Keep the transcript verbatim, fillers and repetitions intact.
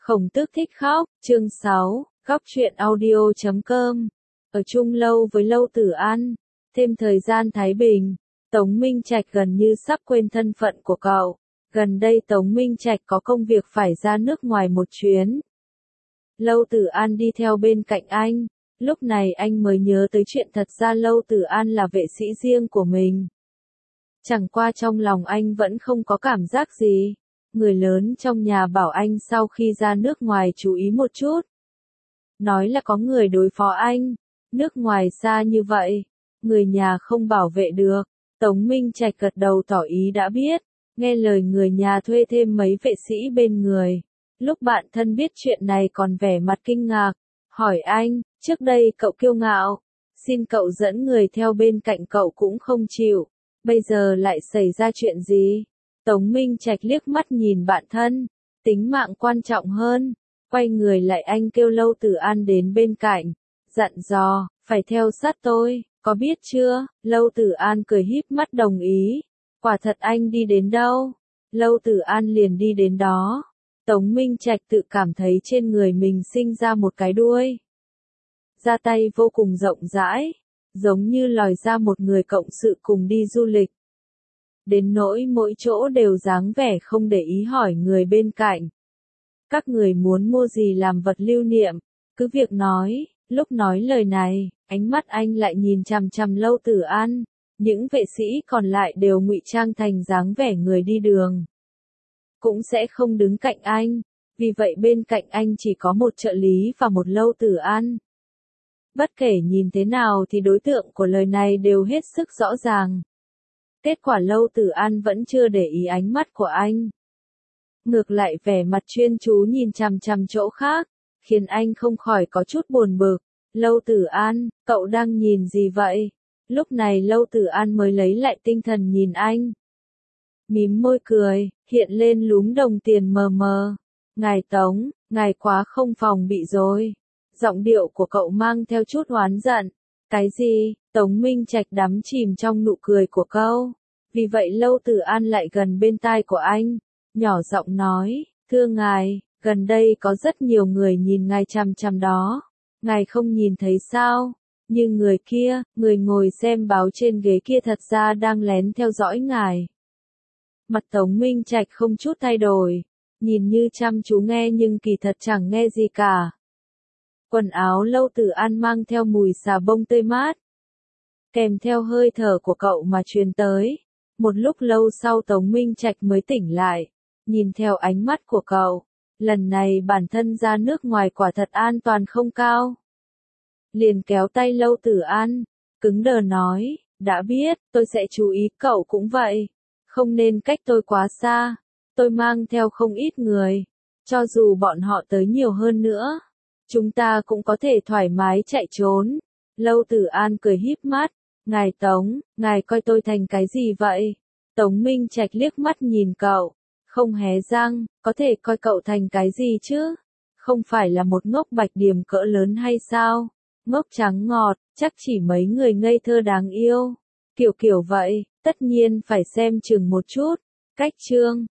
Khổng Tước thích khóc, chương sáu, góc truyện audio chấm com. Ở chung lâu với Lâu Tử An, thêm thời gian thái bình, Tống Minh Trạch gần như sắp quên thân phận của cậu. Gần đây Tống Minh Trạch có công việc phải ra nước ngoài một chuyến. Lâu Tử An đi theo bên cạnh anh, lúc này anh mới nhớ tới chuyện thật ra Lâu Tử An là vệ sĩ riêng của mình. Chẳng qua trong lòng anh vẫn không có cảm giác gì. Người lớn trong nhà bảo anh sau khi ra nước ngoài chú ý một chút. Nói là có người đối phó anh, nước ngoài xa như vậy, người nhà không bảo vệ được. Tống Minh Trạch gật đầu tỏ ý đã biết, nghe lời người nhà thuê thêm mấy vệ sĩ bên người. Lúc bạn thân biết chuyện này còn vẻ mặt kinh ngạc, hỏi anh, trước đây cậu kiêu ngạo, xin cậu dẫn người theo bên cạnh cậu cũng không chịu, bây giờ lại xảy ra chuyện gì? Tống Minh Trạch liếc mắt nhìn bạn thân, tính mạng quan trọng hơn, quay người lại anh kêu Lâu Tử An đến bên cạnh, dặn dò, phải theo sát tôi, có biết chưa? Lâu Tử An cười híp mắt đồng ý, quả thật anh đi đến đâu, Lâu Tử An liền đi đến đó. Tống Minh Trạch tự cảm thấy trên người mình sinh ra một cái đuôi. Ra tay vô cùng rộng rãi, giống như lòi ra một người cộng sự cùng đi du lịch. Đến nỗi mỗi chỗ đều dáng vẻ không để ý hỏi người bên cạnh. Các người muốn mua gì làm vật lưu niệm, cứ việc nói. Lúc nói lời này, ánh mắt anh lại nhìn chằm chằm Lâu Tử An. Những vệ sĩ còn lại đều ngụy trang thành dáng vẻ người đi đường. Cũng sẽ không đứng cạnh anh, vì vậy bên cạnh anh chỉ có một trợ lý và một Lâu Tử An. Bất kể nhìn thế nào thì đối tượng của lời này đều hết sức rõ ràng. Kết quả Lâu Tử An vẫn chưa để ý ánh mắt của anh. Ngược lại vẻ mặt chuyên chú nhìn chằm chằm chỗ khác, khiến anh không khỏi có chút buồn bực. Lâu Tử An, cậu đang nhìn gì vậy? Lúc này Lâu Tử An mới lấy lại tinh thần nhìn anh. Mím môi cười, hiện lên lúm đồng tiền mờ mờ. Ngài Tống, ngài quá không phòng bị rồi. Giọng điệu của cậu mang theo chút oán giận. Cái gì? Tống Minh Trạch đắm chìm trong nụ cười của câu. Vì vậy Lâu Tử An lại gần bên tai của anh, nhỏ giọng nói, thưa ngài, gần đây có rất nhiều người nhìn ngài chằm chằm đó. Ngài không nhìn thấy sao? Như người kia, người ngồi xem báo trên ghế kia thật ra đang lén theo dõi ngài. Mặt Tống Minh Trạch không chút thay đổi, nhìn như chăm chú nghe nhưng kỳ thật chẳng nghe gì cả. Quần áo Lâu Tử An mang theo mùi xà bông tươi mát, kèm theo hơi thở của cậu mà truyền tới. Một lúc lâu sau Tống Minh Trạch mới tỉnh lại, nhìn theo ánh mắt của cậu, lần này bản thân ra nước ngoài quả thật an toàn không cao. Liền kéo tay Lâu Tử An, cứng đờ nói, đã biết, tôi sẽ chú ý, cậu cũng vậy, không nên cách tôi quá xa, tôi mang theo không ít người, cho dù bọn họ tới nhiều hơn nữa, chúng ta cũng có thể thoải mái chạy trốn. Lâu Tử An cười híp mắt, ngài Tống, ngài coi tôi thành cái gì vậy? Tống Minh Trạch liếc mắt nhìn cậu, không hé răng, có thể coi cậu thành cái gì chứ? Không phải là một ngốc bạch điềm cỡ lớn hay sao? Ngốc trắng ngọt, chắc chỉ mấy người ngây thơ đáng yêu. Kiểu kiểu vậy, tất nhiên phải xem chừng một chút. Cách chương